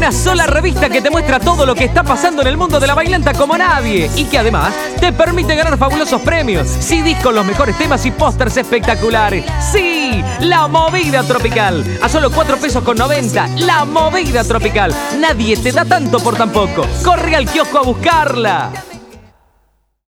Una sola revista que te muestra todo lo que está pasando en el mundo de la bailanta como nadie. Y que además te permite ganar fabulosos premios. CDs con los mejores temas y pósters espectaculares. ¡Sí! La Movida Tropical. A solo 4 pesos con 90. La Movida Tropical. Nadie te da tanto por tan poco. Corre al kiosco a buscarla.